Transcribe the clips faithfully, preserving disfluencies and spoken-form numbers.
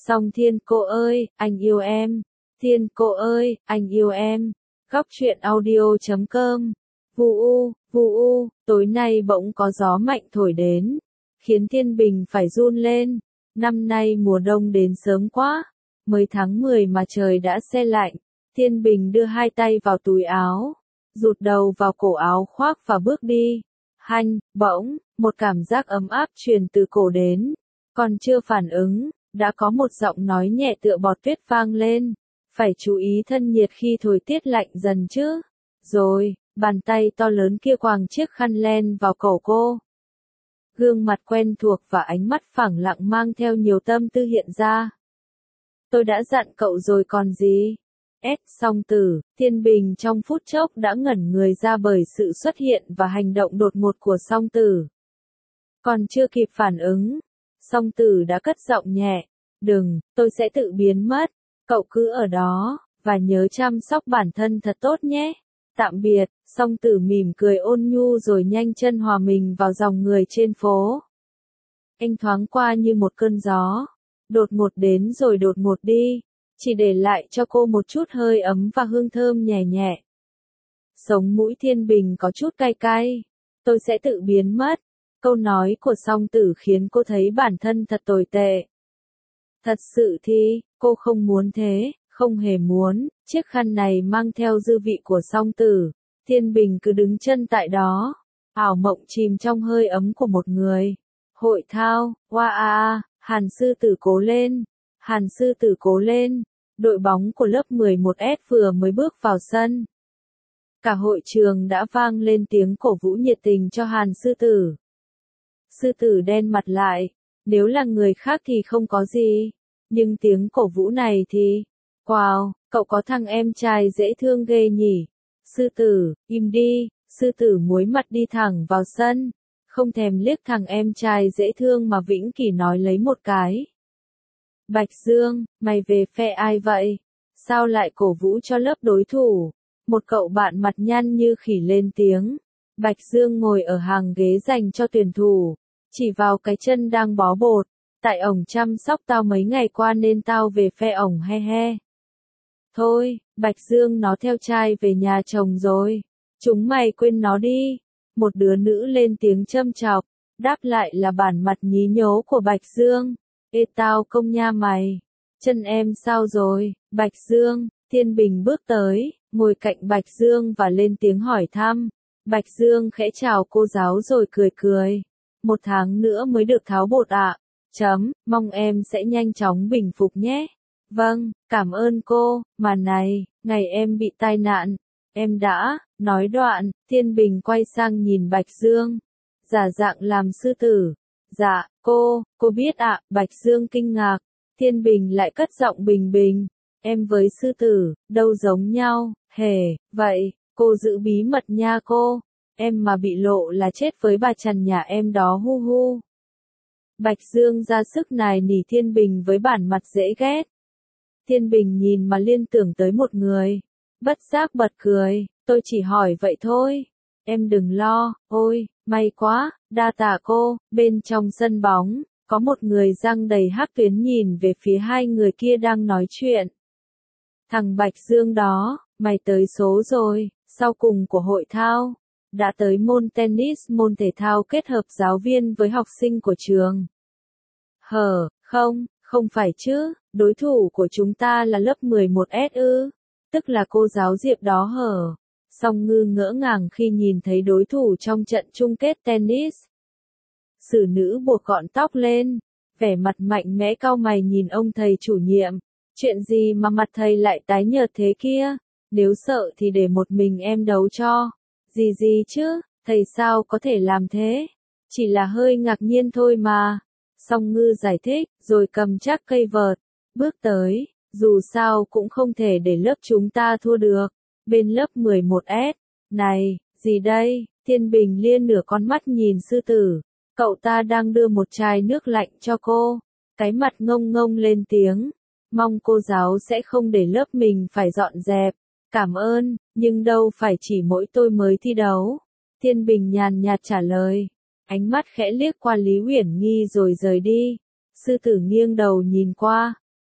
Song Thiên cô ơi, anh yêu em. Thiên cô ơi, anh yêu em. Góc truyện audio chấm com. Vu u, vu u, tối nay bỗng có gió mạnh thổi đến, khiến Thiên Bình phải run lên. Năm nay mùa đông đến sớm quá, mới tháng mười mà trời đã se lạnh. Thiên Bình đưa hai tay vào túi áo, rụt đầu vào cổ áo khoác và bước đi. Hanh, bỗng, một cảm giác ấm áp truyền từ cổ đến. Còn chưa phản ứng, đã có một giọng nói nhẹ tựa bọt tuyết vang lên. Phải chú ý thân nhiệt khi thời tiết lạnh dần chứ. Rồi, bàn tay to lớn kia quàng chiếc khăn len vào cổ cô. Gương mặt quen thuộc và ánh mắt phẳng lặng mang theo nhiều tâm tư hiện ra. Tôi đã dặn cậu rồi còn gì? S. Song Tử, Thiên Bình trong phút chốc đã ngẩn người ra bởi sự xuất hiện và hành động đột ngột của Song Tử. Còn chưa kịp phản ứng, Song Tử đã cất giọng nhẹ. Đừng, tôi sẽ tự biến mất. Cậu cứ ở đó, và nhớ chăm sóc bản thân thật tốt nhé. Tạm biệt. Song Tử mỉm cười ôn nhu rồi nhanh chân hòa mình vào dòng người trên phố. Anh thoáng qua như một cơn gió, đột ngột đến rồi đột ngột đi, chỉ để lại cho cô một chút hơi ấm và hương thơm nhẹ nhẹ. Sống mũi Thiên Bình có chút cay cay. Tôi sẽ tự biến mất. Câu nói của Song Tử khiến cô thấy bản thân thật tồi tệ. Thật sự thì, cô không muốn thế, không hề muốn. Chiếc khăn này mang theo dư vị của Song Tử. Thiên Bình cứ đứng chân tại đó, ảo mộng chìm trong hơi ấm của một người. Hội thao, oa a a, Hàn Sư Tử cố lên, Hàn Sư Tử cố lên. Đội bóng của lớp mười một S vừa mới bước vào sân. Cả hội trường đã vang lên tiếng cổ vũ nhiệt tình cho Hàn Sư Tử. Sư Tử đen mặt lại, nếu là người khác thì không có gì, nhưng tiếng cổ vũ này thì, wow, cậu có thằng em trai dễ thương ghê nhỉ. Sư Tử, im đi. Sư Tử muối mặt đi thẳng vào sân, không thèm liếc thằng em trai dễ thương mà Vĩnh Kỳ nói lấy một cái. Bạch Dương, mày về phe ai vậy? Sao lại cổ vũ cho lớp đối thủ? Một cậu bạn mặt nhăn như khỉ lên tiếng. Bạch Dương ngồi ở hàng ghế dành cho tuyển thủ, chỉ vào cái chân đang bó bột. Tại ổng chăm sóc tao mấy ngày qua nên tao về phe ổng he he. Thôi, Bạch Dương nó theo trai về nhà chồng rồi. Chúng mày quên nó đi. Một đứa nữ lên tiếng châm chọc, đáp lại là bản mặt nhí nhố của Bạch Dương. Ê tao công nha mày. Chân em sao rồi, Bạch Dương? Thiên Bình bước tới, ngồi cạnh Bạch Dương và lên tiếng hỏi thăm. Bạch Dương khẽ chào cô giáo rồi cười cười. Một tháng nữa mới được tháo bột ạ. Chấm, mong em sẽ nhanh chóng bình phục nhé. Vâng, cảm ơn cô. Mà này, ngày em bị tai nạn, em đã, nói đoạn, Thiên Bình quay sang nhìn Bạch Dương. Giả dạng làm sư tử. Dạ, cô, cô biết ạ. Bạch Dương kinh ngạc. Thiên Bình lại cất giọng bình bình. Em với sư tử, đâu giống nhau, hề, vậy, cô giữ bí mật nha cô. Em mà bị lộ là chết với bà Trần nhà em đó hu hu. Bạch Dương ra sức nài nỉ Thiên Bình với bản mặt dễ ghét. Thiên Bình nhìn mà liên tưởng tới một người. Bất giác bật cười, tôi chỉ hỏi vậy thôi. Em đừng lo, ôi, may quá, đa tạ cô. Bên trong sân bóng, có một người răng đầy hắc tuyến nhìn về phía hai người kia đang nói chuyện. Thằng Bạch Dương đó, mày tới số rồi, sau cùng của hội thao. Đã tới môn tennis, môn thể thao kết hợp giáo viên với học sinh của trường. Hờ, không, không phải chứ, đối thủ của chúng ta là lớp mười một S ư, tức là cô giáo Diệp đó hở. Song Ngư ngỡ ngàng khi nhìn thấy đối thủ trong trận chung kết tennis. Xử nữ buộc gọn tóc lên, vẻ mặt mạnh mẽ cau mày nhìn ông thầy chủ nhiệm. Chuyện gì mà mặt thầy lại tái nhợt thế kia? Nếu sợ thì để một mình em đấu cho. Gì gì chứ, thầy sao có thể làm thế? Chỉ là hơi ngạc nhiên thôi mà. Song Ngư giải thích, rồi cầm chắc cây vợt, bước tới, dù sao cũng không thể để lớp chúng ta thua được. Bên lớp mười một S, này, gì đây? Thiên Bình liên nửa con mắt nhìn sư tử, cậu ta đang đưa một chai nước lạnh cho cô, cái mặt ngông ngông lên tiếng, mong cô giáo sẽ không để lớp mình phải dọn dẹp. Cảm ơn, nhưng đâu phải chỉ mỗi tôi mới thi đấu. Thiên Bình nhàn nhạt trả lời. Ánh mắt khẽ liếc qua Lý Uyển Nghi rồi rời đi. Sư tử nghiêng đầu nhìn qua.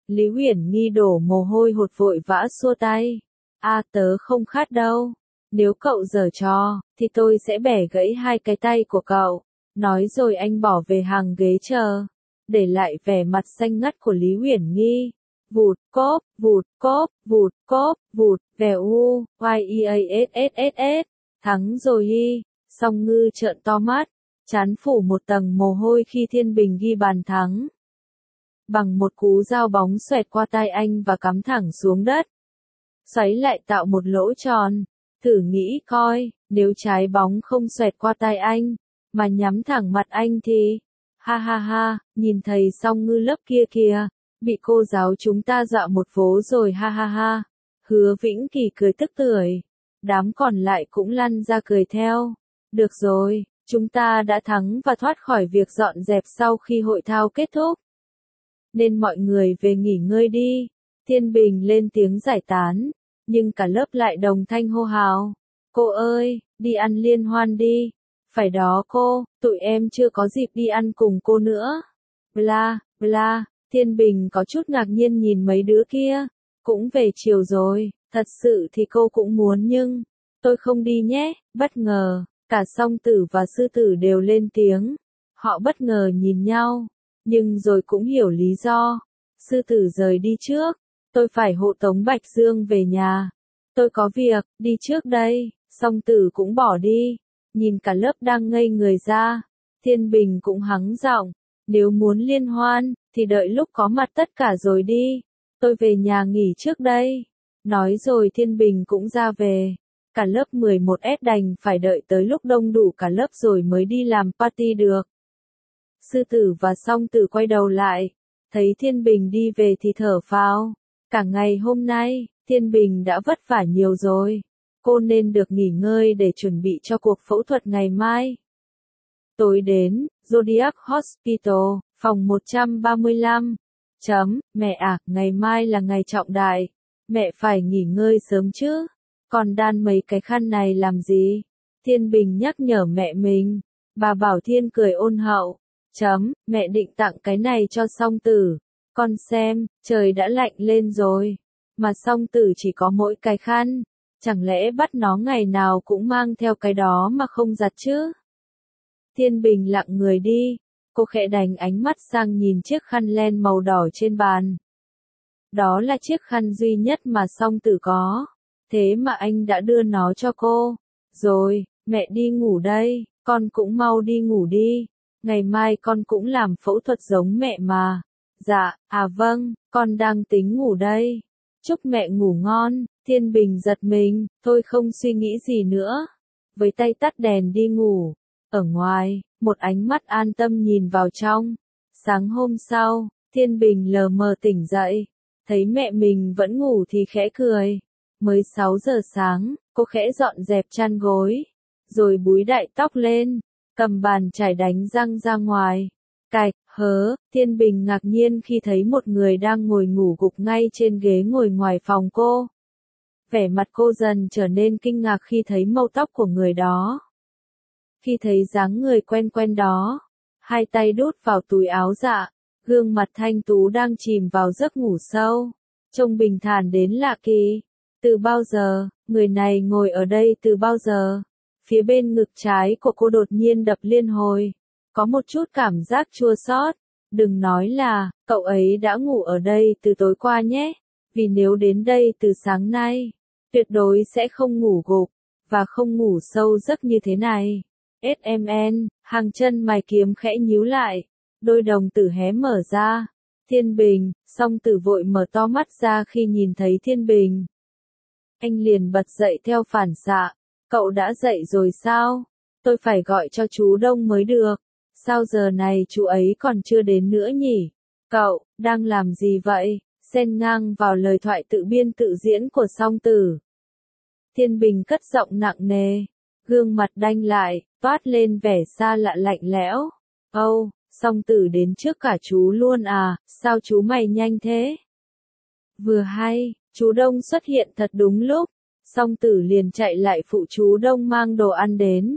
Lý Uyển Nghi đổ mồ hôi hột vội vã xua tay. A tớ không khát đâu. Nếu cậu giở trò, thì tôi sẽ bẻ gãy hai cái tay của cậu. Nói rồi anh bỏ về hàng ghế chờ. Để lại vẻ mặt xanh ngắt của Lý Uyển Nghi. Vụt, cốp, vụt, cốp, vụt, cốp, vụt, vèo u, y e a s s s s. Thắng rồi y. Song Ngư trợn to mắt. Trán phủ một tầng mồ hôi khi Thiên Bình ghi bàn thắng. Bằng một cú dao bóng xoẹt qua tai anh và cắm thẳng xuống đất. Xoáy lại tạo một lỗ tròn. Thử nghĩ coi, nếu trái bóng không xoẹt qua tai anh, mà nhắm thẳng mặt anh thì... Ha ha ha, nhìn thầy Song Ngư lớp kia kìa, bị cô giáo chúng ta dọa một vố rồi ha ha ha. Hứa Vĩnh Kỳ cười tức tưởi. Đám còn lại cũng lăn ra cười theo. Được rồi, chúng ta đã thắng và thoát khỏi việc dọn dẹp sau khi hội thao kết thúc. Nên mọi người về nghỉ ngơi đi. Thiên Bình lên tiếng giải tán, nhưng cả lớp lại đồng thanh hô hào. Cô ơi, đi ăn liên hoan đi. Phải đó cô, tụi em chưa có dịp đi ăn cùng cô nữa. Bla, bla, Thiên Bình có chút ngạc nhiên nhìn mấy đứa kia. Cũng về chiều rồi, thật sự thì cô cũng muốn nhưng... Tôi không đi nhé, bất ngờ, cả Song Tử và Sư Tử đều lên tiếng. Họ bất ngờ nhìn nhau, nhưng rồi cũng hiểu lý do. Sư Tử rời đi trước, tôi phải hộ tống Bạch Dương về nhà. Tôi có việc, đi trước đây, Song Tử cũng bỏ đi. Nhìn cả lớp đang ngây người ra, Thiên Bình cũng hắng giọng. Nếu muốn liên hoan, thì đợi lúc có mặt tất cả rồi đi. Tôi về nhà nghỉ trước đây. Nói rồi Thiên Bình cũng ra về. Cả lớp mười một S đành phải đợi tới lúc đông đủ cả lớp rồi mới đi làm party được. Sư Tử và Song Tử quay đầu lại, thấy Thiên Bình đi về thì thở phào. Cả ngày hôm nay, Thiên Bình đã vất vả nhiều rồi. Cô nên được nghỉ ngơi để chuẩn bị cho cuộc phẫu thuật ngày mai. Tối đến, Zodiac Hospital, phòng một trăm ba mươi lăm. Chấm, mẹ à, ngày mai là ngày trọng đại. Mẹ phải nghỉ ngơi sớm chứ. Còn đan mấy cái khăn này làm gì? Thiên Bình nhắc nhở mẹ mình. Bà Bảo Thiên cười ôn hậu. Chấm, mẹ định tặng cái này cho Song Tử. Con xem, trời đã lạnh lên rồi. Mà Song Tử chỉ có mỗi cái khăn. Chẳng lẽ bắt nó ngày nào cũng mang theo cái đó mà không giặt chứ? Thiên Bình lặng người đi. Cô khẽ đánh ánh mắt sang nhìn chiếc khăn len màu đỏ trên bàn. Đó là chiếc khăn duy nhất mà Song Tử có. Thế mà anh đã đưa nó cho cô. Rồi, mẹ đi ngủ đây, con cũng mau đi ngủ đi. Ngày mai con cũng làm phẫu thuật giống mẹ mà. Dạ, à vâng, con đang tính ngủ đây. Chúc mẹ ngủ ngon. Thiên Bình giật mình, thôi không suy nghĩ gì nữa. Với tay tắt đèn đi ngủ. Ở ngoài, một ánh mắt an tâm nhìn vào trong. Sáng hôm sau, Thiên Bình lờ mờ tỉnh dậy. Thấy mẹ mình vẫn ngủ thì khẽ cười. Mới sáu giờ sáng, cô khẽ dọn dẹp chăn gối. Rồi búi đại tóc lên, cầm bàn chải đánh răng ra ngoài. Cạch, hớ, Thiên Bình ngạc nhiên khi thấy một người đang ngồi ngủ gục ngay trên ghế ngồi ngoài phòng cô. Vẻ mặt cô dần trở nên kinh ngạc khi thấy màu tóc của người đó. Khi thấy dáng người quen quen đó, hai tay đút vào túi áo dạ, gương mặt thanh tú đang chìm vào giấc ngủ sâu, trông bình thản đến lạ kỳ. Từ bao giờ, người này ngồi ở đây từ bao giờ? Phía bên ngực trái của cô đột nhiên đập liên hồi, có một chút cảm giác chua xót. Đừng nói là, cậu ấy đã ngủ ở đây từ tối qua nhé, vì nếu đến đây từ sáng nay, tuyệt đối sẽ không ngủ gục, và không ngủ sâu giấc như thế này. ét em en, hàng chân mày kiếm khẽ nhíu lại, đôi đồng tử hé mở ra. Thiên Bình, Song Tử vội mở to mắt ra khi nhìn thấy Thiên Bình. Anh liền bật dậy theo phản xạ. Cậu đã dậy rồi sao? Tôi phải gọi cho chú Đông mới được. Sao giờ này chú ấy còn chưa đến nữa nhỉ? Cậu, đang làm gì vậy? Xen ngang vào lời thoại tự biên tự diễn của Song Tử. Thiên Bình cất giọng nặng nề. Gương mặt đanh lại, toát lên vẻ xa lạ lạnh lẽo. Âu, Song Tử đến trước cả chú luôn à, sao chú mày nhanh thế? Vừa hay, chú Đông xuất hiện thật đúng lúc. Song Tử liền chạy lại phụ chú Đông mang đồ ăn đến.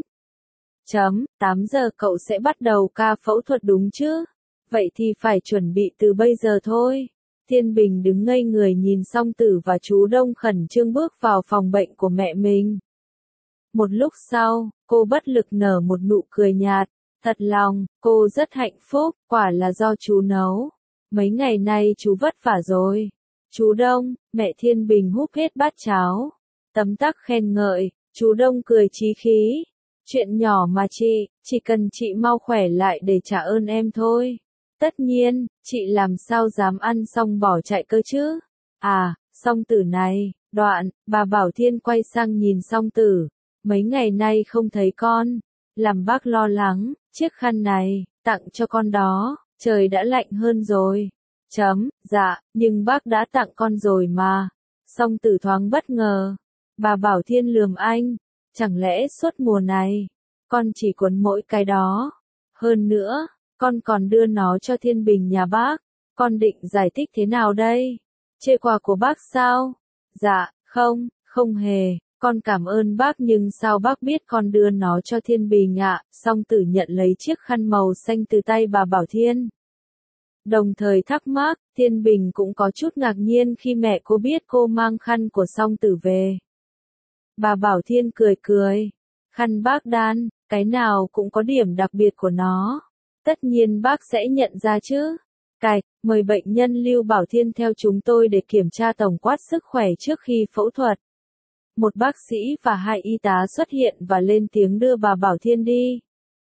Chấm, tám giờ cậu sẽ bắt đầu ca phẫu thuật đúng chứ? Vậy thì phải chuẩn bị từ bây giờ thôi. Thiên Bình đứng ngây người nhìn Song Tử và chú Đông khẩn trương bước vào phòng bệnh của mẹ mình. Một lúc sau, cô bất lực nở một nụ cười nhạt. Thật lòng, cô rất hạnh phúc, quả là do chú nấu. Mấy ngày nay chú vất vả rồi. Chú Đông, mẹ Thiên Bình húp hết bát cháo. Tấm tắc khen ngợi, chú Đông cười chí khí. Chuyện nhỏ mà chị, chỉ cần chị mau khỏe lại để trả ơn em thôi. Tất nhiên, chị làm sao dám ăn xong bỏ chạy cơ chứ. À, Song Tử này, đoạn, bà Bảo Thiên quay sang nhìn Song Tử. Mấy ngày nay không thấy con. Làm bác lo lắng, chiếc khăn này, tặng cho con đó, trời đã lạnh hơn rồi. Chấm, dạ, nhưng bác đã tặng con rồi mà. Song Tử thoáng bất ngờ. Bà Bảo Thiên lườm anh, chẳng lẽ suốt mùa này, con chỉ quấn mỗi cái đó. Hơn nữa, con còn đưa nó cho Thiên Bình nhà bác, con định giải thích thế nào đây? Chê quà của bác sao? Dạ, không, không hề. Con cảm ơn bác nhưng sao bác biết con đưa nó cho Thiên Bình ạ? Song Tử nhận lấy chiếc khăn màu xanh từ tay bà Bảo Thiên. Đồng thời thắc mắc, Thiên Bình cũng có chút ngạc nhiên khi mẹ cô biết cô mang khăn của Song Tử về. Bà Bảo Thiên cười cười. Khăn bác đan, cái nào cũng có điểm đặc biệt của nó. Tất nhiên bác sẽ nhận ra chứ. Cạch, mời bệnh nhân Lưu Bảo Thiên theo chúng tôi để kiểm tra tổng quát sức khỏe trước khi phẫu thuật. Một bác sĩ và hai y tá xuất hiện và lên tiếng đưa bà Bảo Thiên đi.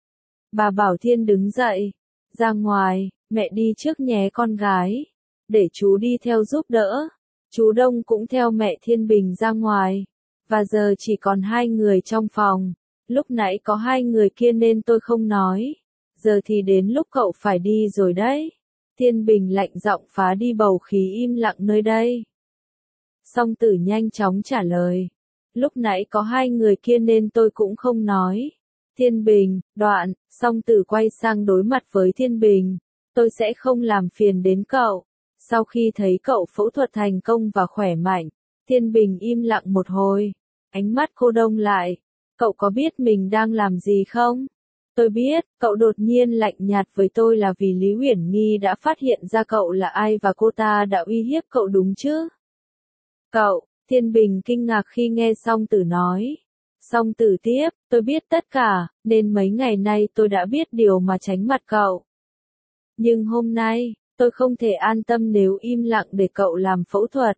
Bà Bảo Thiên đứng dậy. Ra ngoài, mẹ đi trước nhé con gái. Để chú đi theo giúp đỡ. Chú Đông cũng theo mẹ Thiên Bình ra ngoài. Và giờ chỉ còn hai người trong phòng. Lúc nãy có hai người kia nên tôi không nói. Giờ thì đến lúc cậu phải đi rồi đấy. Thiên Bình lạnh giọng phá đi bầu khí im lặng nơi đây. Song Tử nhanh chóng trả lời. Lúc nãy có hai người kia nên tôi cũng không nói. Thiên Bình, đoạn, Song Tử quay sang đối mặt với Thiên Bình. Tôi sẽ không làm phiền đến cậu. Sau khi thấy cậu phẫu thuật thành công và khỏe mạnh, Thiên Bình im lặng một hồi. Ánh mắt cô đông lại. Cậu có biết mình đang làm gì không? Tôi biết, cậu đột nhiên lạnh nhạt với tôi là vì Lý Uyển Nghi đã phát hiện ra cậu là ai và cô ta đã uy hiếp cậu đúng chứ? Cậu, Thiên Bình kinh ngạc khi nghe Song Tử nói. Song Tử tiếp, tôi biết tất cả, nên mấy ngày nay tôi đã biết điều mà tránh mặt cậu. Nhưng hôm nay, tôi không thể an tâm nếu im lặng để cậu làm phẫu thuật.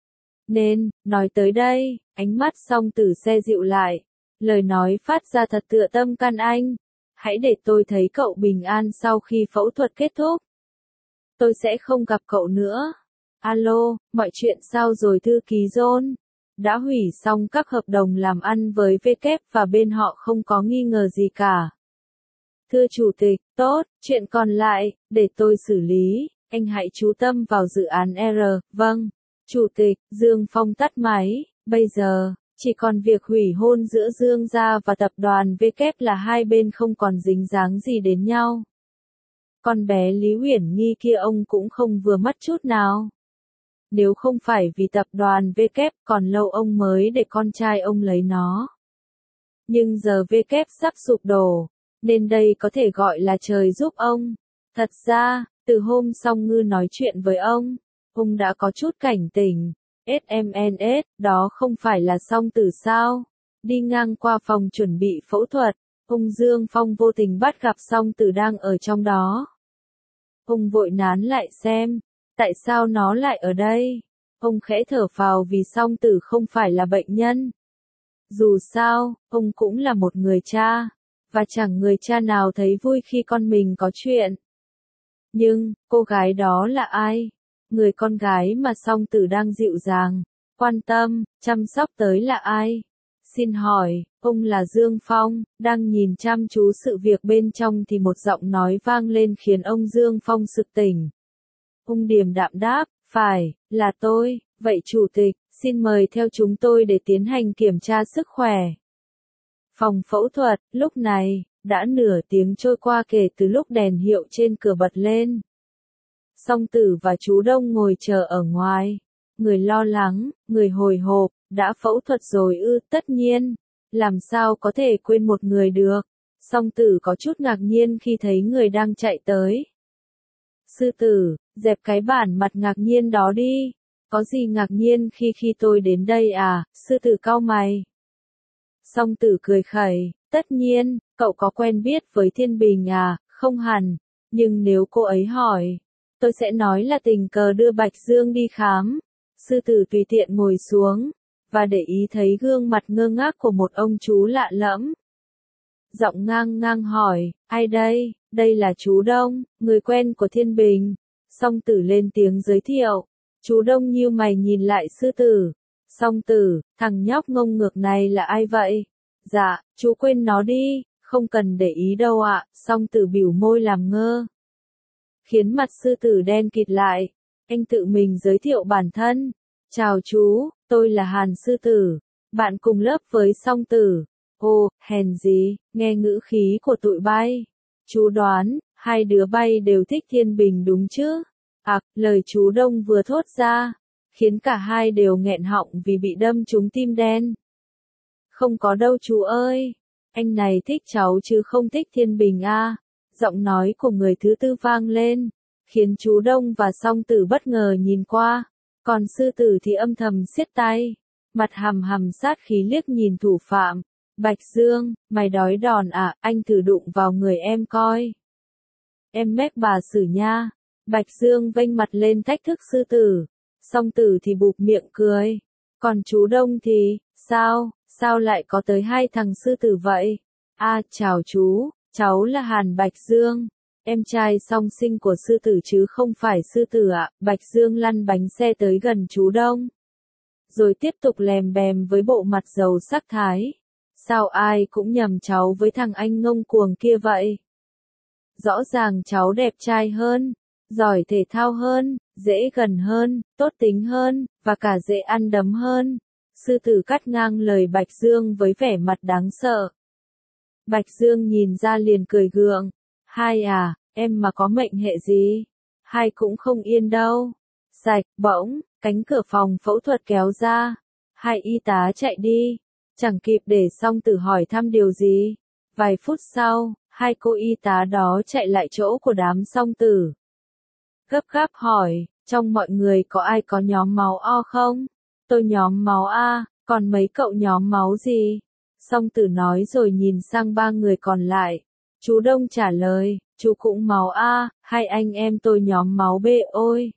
Nên, nói tới đây, ánh mắt Song Tử se dịu lại. Lời nói phát ra thật tựa tâm can anh. Hãy để tôi thấy cậu bình an sau khi phẫu thuật kết thúc. Tôi sẽ không gặp cậu nữa. Alo, mọi chuyện sao rồi thư ký John? Đã hủy xong các hợp đồng làm ăn với W và bên họ không có nghi ngờ gì cả. Thưa Chủ tịch, tốt, chuyện còn lại, để tôi xử lý, anh hãy chú tâm vào dự án R, vâng. Chủ tịch, Dương Phong tắt máy, bây giờ, chỉ còn việc hủy hôn giữa Dương gia và tập đoàn W là hai bên không còn dính dáng gì đến nhau. Con bé Lý Uyển Nghi kia ông cũng không vừa mắt chút nào. Nếu không phải vì tập đoàn W còn lâu ông mới để con trai ông lấy nó. Nhưng giờ W sắp sụp đổ, nên đây có thể gọi là trời giúp ông. Thật ra, từ hôm Song Ngư nói chuyện với ông, ông đã có chút cảnh tỉnh. ét em en ét, đó không phải là Song Tử sao? Đi ngang qua phòng chuẩn bị phẫu thuật, ông Dương Phong vô tình bắt gặp Song Tử đang ở trong đó. Ông vội nán lại xem, tại sao nó lại ở đây? Ông khẽ thở phào vì Song Tử không phải là bệnh nhân. Dù sao, ông cũng là một người cha, và chẳng người cha nào thấy vui khi con mình có chuyện. Nhưng, cô gái đó là ai? Người con gái mà Song Tử đang dịu dàng, quan tâm, chăm sóc tới là ai? Xin hỏi, ông là Dương Phong, đang nhìn chăm chú sự việc bên trong thì một giọng nói vang lên khiến ông Dương Phong sực tỉnh. Ông điềm đạm đáp, phải, là tôi, vậy Chủ tịch, xin mời theo chúng tôi để tiến hành kiểm tra sức khỏe. Phòng phẫu thuật, lúc này, đã nửa tiếng trôi qua kể từ lúc đèn hiệu trên cửa bật lên. Song Tử và chú Đông ngồi chờ ở ngoài. Người lo lắng, người hồi hộp, đã phẫu thuật rồi ư, tất nhiên. Làm sao có thể quên một người được. Song Tử có chút ngạc nhiên khi thấy người đang chạy tới. Sư tử, dẹp cái bản mặt ngạc nhiên đó đi. Có gì ngạc nhiên khi khi tôi đến đây à, sư tử cau mày. Song tử cười khẩy, tất nhiên, cậu có quen biết với Thiên Bình à, không hẳn, nhưng nếu cô ấy hỏi, tôi sẽ nói là tình cờ đưa Bạch Dương đi khám. Sư tử tùy tiện ngồi xuống, và để ý thấy gương mặt ngơ ngác của một ông chú lạ lẫm. Giọng ngang ngang hỏi, ai đây, đây là chú Đông, người quen của Thiên Bình. Song tử lên tiếng giới thiệu, chú Đông nhíu mày nhìn lại sư tử. Song tử, thằng nhóc ngông ngược này là ai vậy? Dạ, chú quên nó đi, không cần để ý đâu ạ, song tử bĩu môi làm ngơ. Khiến mặt sư tử đen kịt lại, anh tự mình giới thiệu bản thân. Chào chú, tôi là Hàn sư tử, bạn cùng lớp với song tử. Ồ, hèn gì, nghe ngữ khí của tụi bay. Chú đoán, hai đứa bay đều thích Thiên Bình đúng chứ? À, lời chú Đông vừa thốt ra, khiến cả hai đều nghẹn họng vì bị đâm trúng tim đen. Không có đâu chú ơi, anh này thích cháu chứ không thích Thiên Bình à. Giọng nói của người thứ tư vang lên, khiến chú Đông và song tử bất ngờ nhìn qua, còn sư tử thì âm thầm siết tay, mặt hầm hầm sát khí liếc nhìn thủ phạm. Bạch Dương, mày đói đòn à, anh thử đụng vào người em coi. Em mép bà xử nha. Bạch Dương vênh mặt lên thách thức sư tử, song tử thì bụp miệng cười. Còn chú Đông thì, sao, sao lại có tới hai thằng sư tử vậy? À, chào chú, cháu là Hàn Bạch Dương, em trai song sinh của sư tử chứ không phải sư tử ạ. Bạch Dương lăn bánh xe tới gần chú Đông, rồi tiếp tục lèm bèm với bộ mặt giàu sắc thái. Sao ai cũng nhầm cháu với thằng anh ngông cuồng kia vậy? Rõ ràng cháu đẹp trai hơn, giỏi thể thao hơn, dễ gần hơn, tốt tính hơn, và cả dễ ăn đấm hơn. Sư tử cắt ngang lời Bạch Dương với vẻ mặt đáng sợ. Bạch Dương nhìn ra liền cười gượng. Hai à, em mà có mệnh hệ gì? Hai cũng không yên đâu. Sạch, bỗng, cánh cửa phòng phẫu thuật kéo ra. Hai y tá chạy đi. Chẳng kịp để song tử hỏi thăm điều gì. Vài phút sau, hai cô y tá đó chạy lại chỗ của đám song tử. Gấp gáp hỏi, trong mọi người có ai có nhóm máu O không? Tôi nhóm máu A, còn mấy cậu nhóm máu gì? Song tử nói rồi nhìn sang ba người còn lại. Chú Đông trả lời, chú cũng máu A, hai anh em tôi nhóm máu B ôi.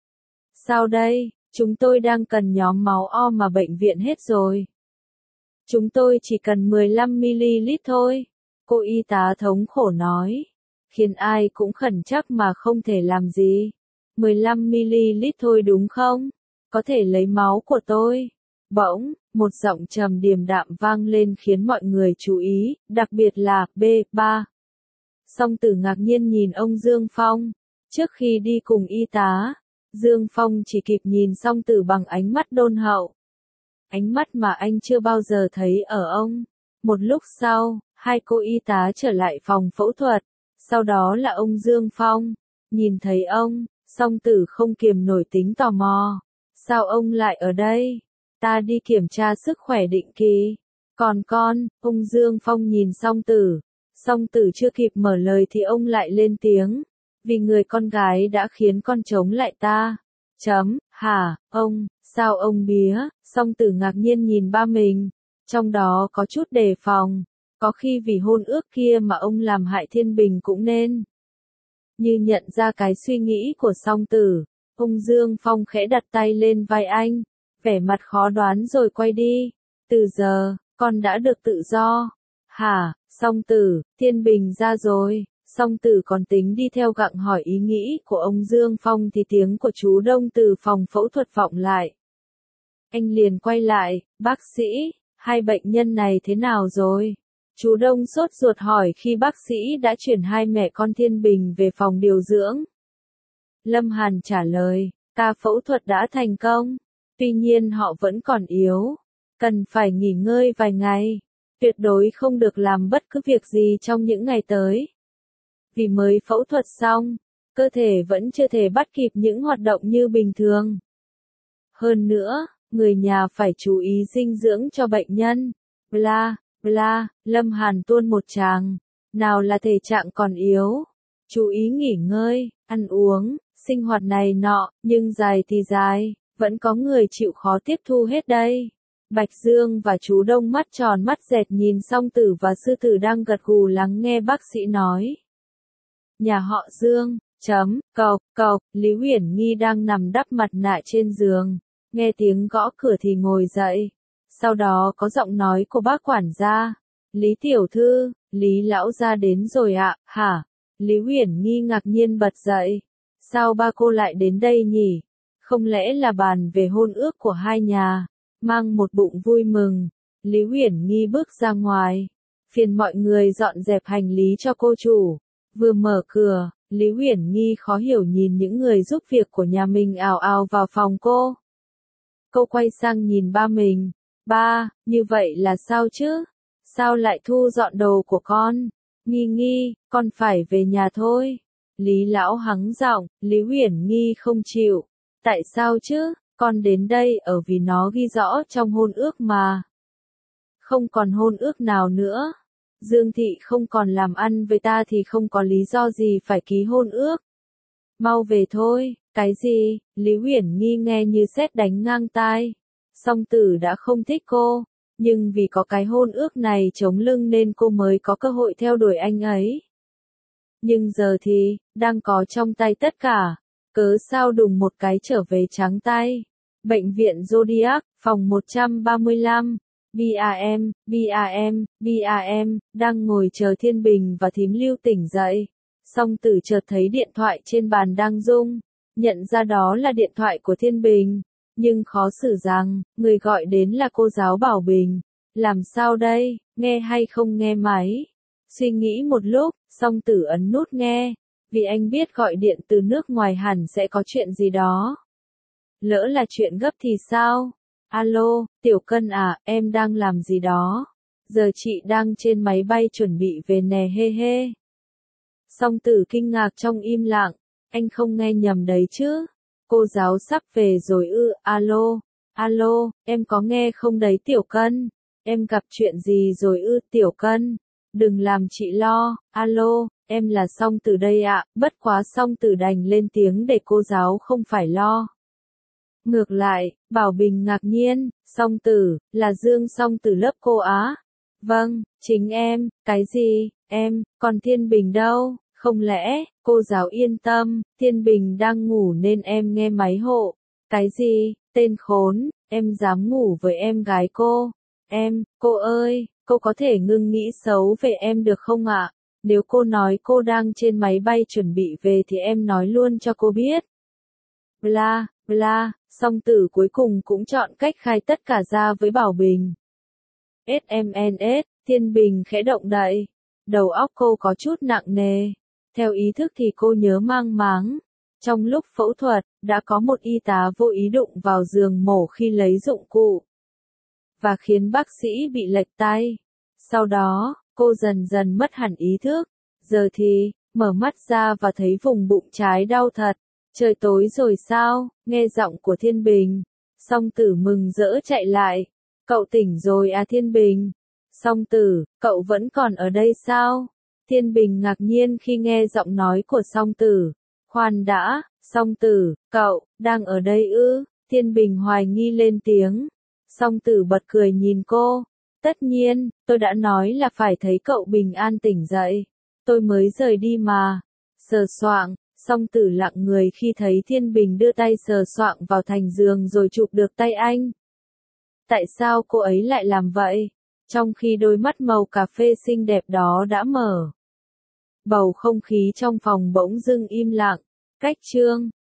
Sao đây, chúng tôi đang cần nhóm máu O mà bệnh viện hết rồi. Chúng tôi chỉ cần mười lăm mi-li-lít thôi. Cô y tá thống khổ nói, khiến ai cũng khẩn chắc mà không thể làm gì. mười lăm mi-li-lít thôi đúng không? Có thể lấy máu của tôi. Bỗng, một giọng trầm điềm đạm vang lên khiến mọi người chú ý, đặc biệt là B ba. Song tử ngạc nhiên nhìn ông Dương Phong. Trước khi đi cùng y tá, Dương Phong chỉ kịp nhìn song tử bằng ánh mắt đôn hậu. Ánh mắt mà anh chưa bao giờ thấy ở ông. Một lúc sau, hai cô y tá trở lại phòng phẫu thuật. Sau đó là ông Dương Phong. Nhìn thấy ông, song tử không kiềm nổi tính tò mò. Sao ông lại ở đây? Ta đi kiểm tra sức khỏe định kỳ. Còn con, ông Dương Phong nhìn song tử. Song tử chưa kịp mở lời thì ông lại lên tiếng. Vì người con gái đã khiến con chống lại ta. Chấm, hả, ông, sao ông bía? Song tử ngạc nhiên nhìn ba mình. Trong đó có chút đề phòng. Có khi vì hôn ước kia mà ông làm hại Thiên Bình cũng nên. Như nhận ra cái suy nghĩ của song tử, ông Dương Phong khẽ đặt tay lên vai anh, vẻ mặt khó đoán rồi quay đi. Từ giờ, con đã được tự do. Hả, song tử, Thiên Bình ra rồi. Song tử còn tính đi theo gặng hỏi ý nghĩ của ông Dương Phong thì tiếng của chú Đông từ phòng phẫu thuật vọng lại. Anh liền quay lại, bác sĩ, hai bệnh nhân này thế nào rồi? Chú Đông sốt ruột hỏi khi bác sĩ đã chuyển hai mẹ con Thiên Bình về phòng điều dưỡng. Lâm Hàn trả lời, ca phẫu thuật đã thành công, tuy nhiên họ vẫn còn yếu, cần phải nghỉ ngơi vài ngày, tuyệt đối không được làm bất cứ việc gì trong những ngày tới. Vì mới phẫu thuật xong, cơ thể vẫn chưa thể bắt kịp những hoạt động như bình thường. Hơn nữa, người nhà phải chú ý dinh dưỡng cho bệnh nhân. Bla, bla, Lâm Hàn tuôn một tràng. Nào là thể trạng còn yếu. chú ý nghỉ ngơi, ăn uống, sinh hoạt này nọ, nhưng dài thì dài, vẫn có người chịu khó tiếp thu hết đây. Bạch Dương và chú Đông mắt tròn mắt dẹt nhìn Song Tử và Sư Tử đang gật gù lắng nghe bác sĩ nói. Nhà họ Dương, chấm, cộc, cộc, Lý Uyển Nghi đang nằm đắp mặt nạ trên giường, nghe tiếng gõ cửa thì ngồi dậy. Sau đó có giọng nói của bác quản gia. Lý tiểu thư, Lý lão gia đến rồi ạ, hả? Lý Uyển Nghi ngạc nhiên bật dậy. Sao ba cô lại đến đây nhỉ? Không lẽ là bàn về hôn ước của hai nhà? Mang một bụng vui mừng, Lý Uyển Nghi bước ra ngoài. Phiền mọi người dọn dẹp hành lý cho cô chủ. Vừa mở cửa, Lý Uyển Nghi khó hiểu nhìn những người giúp việc của nhà mình ào ào vào phòng cô. Cô quay sang nhìn ba mình. Ba, như vậy là sao chứ? Sao lại thu dọn đồ của con? Nghi Nghi, con phải về nhà thôi. Lý lão hắng giọng, Lý Uyển Nghi không chịu. Tại sao chứ? Con đến đây ở vì nó ghi rõ trong hôn ước mà. Không còn hôn ước nào nữa. Dương Thị không còn làm ăn với ta thì không có lý do gì phải ký hôn ước. Mau về thôi. Cái gì? Lý Uyển Nghi nghe như sét đánh ngang tai. Song Tử đã không thích cô, nhưng vì có cái hôn ước này chống lưng nên cô mới có cơ hội theo đuổi anh ấy. Nhưng giờ thì, đang có trong tay tất cả, cớ sao đùng một cái trở về trắng tay. Bệnh viện Zodiac, phòng một trăm ba mươi lăm, bê a em, bê a em, bê a em, đang ngồi chờ Thiên Bình và Thím Lưu tỉnh dậy. Song Tử chợt thấy điện thoại trên bàn đang rung, nhận ra đó là điện thoại của Thiên Bình. Nhưng khó xử rằng, người gọi đến là cô giáo Bảo Bình. Làm sao đây, nghe hay không nghe máy? Suy nghĩ một lúc, Song Tử ấn nút nghe, vì anh biết gọi điện từ nước ngoài hẳn sẽ có chuyện gì đó. Lỡ là chuyện gấp thì sao? Alo, Tiểu Cân à, em đang làm gì đó? Giờ chị đang trên máy bay chuẩn bị về nè hê hê. Song Tử kinh ngạc trong im lặng, anh không nghe nhầm đấy chứ? Cô giáo sắp về rồi ư? Alo, alo, em có nghe không đấy Tiểu Cân? Em gặp chuyện gì rồi ư Tiểu Cân? Đừng làm chị lo. Alo, em là Song Tử đây ạ. Bất quá Song Tử đành lên tiếng để cô giáo không phải lo. Ngược lại, Bảo Bình ngạc nhiên. Song Tử, là Dương Song Tử lớp cô á? Vâng, chính em. Cái gì? Em, còn Thiên Bình đâu? Không lẽ, cô giáo yên tâm, Thiên Bình đang ngủ nên em nghe máy hộ. Cái gì? Tên khốn, em dám ngủ với em gái cô? Em, cô ơi, cô có thể ngưng nghĩ xấu về em được không ạ? Nếu cô nói cô đang trên máy bay chuẩn bị về thì em nói luôn cho cô biết. Bla, bla, Song Tử cuối cùng cũng chọn cách khai tất cả ra với Bảo Bình. ét em en ét, Thiên Bình khẽ động đậy. Đầu óc cô có chút nặng nề. Theo ý thức thì cô nhớ mang máng. Trong lúc phẫu thuật, đã có một y tá vô ý đụng vào giường mổ khi lấy dụng cụ. Và khiến bác sĩ bị lệch tay. Sau đó, cô dần dần mất hẳn ý thức. Giờ thì, mở mắt ra và thấy vùng bụng trái đau thật. Trời tối rồi sao? Nghe giọng của Thiên Bình. Song Tử mừng rỡ chạy lại. Cậu tỉnh rồi à Thiên Bình? Song Tử, cậu vẫn còn ở đây sao? Thiên Bình ngạc nhiên khi nghe giọng nói của Song Tử. Khoan đã, Song Tử, cậu, đang ở đây ư? Thiên Bình hoài nghi lên tiếng. Song Tử bật cười nhìn cô. Tất nhiên, tôi đã nói là phải thấy cậu bình an tỉnh dậy. Tôi mới rời đi mà. Sờ soạng, Song Tử lặng người khi thấy Thiên Bình đưa tay sờ soạng vào thành giường rồi chụp được tay anh. Tại sao cô ấy lại làm vậy? Trong khi đôi mắt màu cà phê xinh đẹp đó đã mở. Bầu không khí trong phòng bỗng dưng im lặng. Cách chương